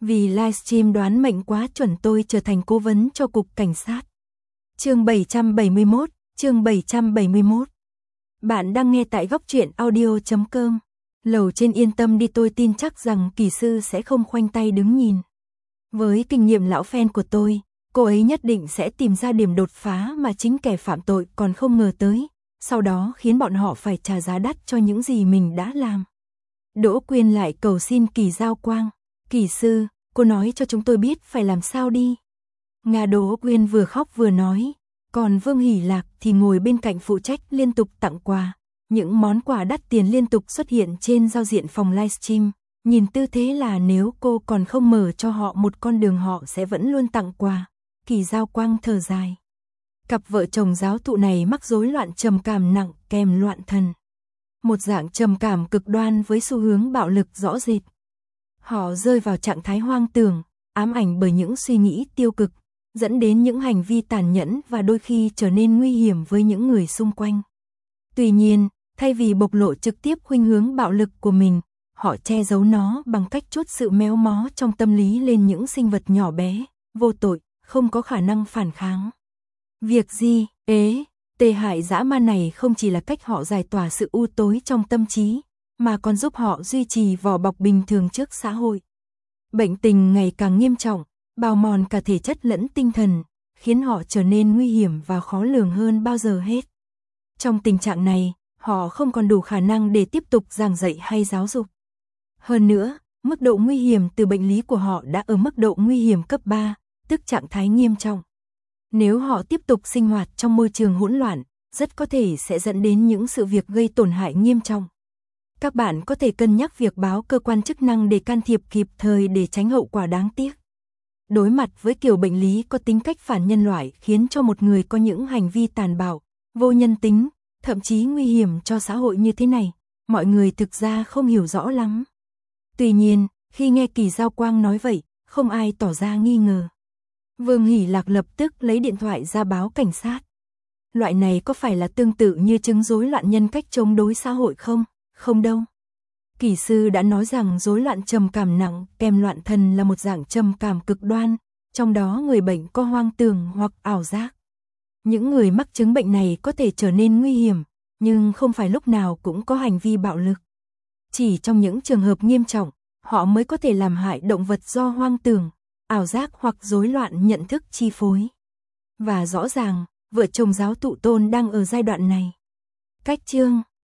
Vì livestream đoán mệnh quá chuẩn tôi trở thành cố vấn cho cục cảnh sát. Chương 771. Bạn đang nghe tại góc truyện audio.com. Lầu trên yên tâm đi, tôi tin chắc rằng kỳ sư sẽ không khoanh tay đứng nhìn. Với kinh nghiệm lão fan của tôi, cô ấy nhất định sẽ tìm ra điểm đột phá mà chính kẻ phạm tội còn không ngờ tới, sau đó khiến bọn họ phải trả giá đắt cho những gì mình đã làm. Đỗ Quyên lại cầu xin Kỳ Giao Quang. Kỳ sư, cô nói cho chúng tôi biết phải làm sao đi. Nga Đỗ Quyên vừa khóc vừa nói, còn Vương Hỷ Lạc thì ngồi bên cạnh phụ trách liên tục tặng quà. Những món quà đắt tiền liên tục xuất hiện trên giao diện phòng livestream, nhìn tư thế là nếu cô còn không mở cho họ một con đường họ sẽ vẫn luôn tặng quà. Kỳ Giao Quang thở dài. Cặp vợ chồng giáo thụ này mắc rối loạn trầm cảm nặng kèm loạn thần. Một dạng trầm cảm cực đoan với xu hướng bạo lực rõ rệt. Họ rơi vào trạng thái hoang tưởng, ám ảnh bởi những suy nghĩ tiêu cực, dẫn đến những hành vi tàn nhẫn và đôi khi trở nên nguy hiểm với những người xung quanh. Tuy nhiên, thay vì bộc lộ trực tiếp khuynh hướng bạo lực của mình, họ che giấu nó bằng cách trút sự méo mó trong tâm lý lên những sinh vật nhỏ bé, vô tội, không có khả năng phản kháng. Việc gì, tệ hại dã man này không chỉ là cách họ giải tỏa sự u tối trong tâm trí, mà còn giúp họ duy trì vỏ bọc bình thường trước xã hội. Bệnh tình ngày càng nghiêm trọng, bào mòn cả thể chất lẫn tinh thần, khiến họ trở nên nguy hiểm và khó lường hơn bao giờ hết. Trong tình trạng này, họ không còn đủ khả năng để tiếp tục giảng dạy hay giáo dục. Hơn nữa, mức độ nguy hiểm từ bệnh lý của họ đã ở mức độ nguy hiểm cấp 3, tức trạng thái nghiêm trọng. Nếu họ tiếp tục sinh hoạt trong môi trường hỗn loạn, rất có thể sẽ dẫn đến những sự việc gây tổn hại nghiêm trọng. Các bạn có thể cân nhắc việc báo cơ quan chức năng để can thiệp kịp thời để tránh hậu quả đáng tiếc. Đối mặt với kiểu bệnh lý có tính cách phản nhân loại khiến cho một người có những hành vi tàn bạo, vô nhân tính, thậm chí nguy hiểm cho xã hội như thế này, mọi người thực ra không hiểu rõ lắm. Tuy nhiên, khi nghe Kỳ Giao Quang nói vậy, không ai tỏ ra nghi ngờ. Vương Hỷ Lạc lập tức lấy điện thoại ra báo cảnh sát. Loại này có phải là tương tự như chứng rối loạn nhân cách chống đối xã hội không? Không đâu. Kỳ sư đã nói rằng rối loạn trầm cảm nặng kèm loạn thần là một dạng trầm cảm cực đoan, trong đó người bệnh có hoang tưởng hoặc ảo giác. Những người mắc chứng bệnh này có thể trở nên nguy hiểm, nhưng không phải lúc nào cũng có hành vi bạo lực. Chỉ trong những trường hợp nghiêm trọng, họ mới có thể làm hại động vật do hoang tưởng, ảo giác hoặc rối loạn nhận thức chi phối. Và rõ ràng, vợ chồng giáo thụ Tôn đang ở giai đoạn này. Cách chương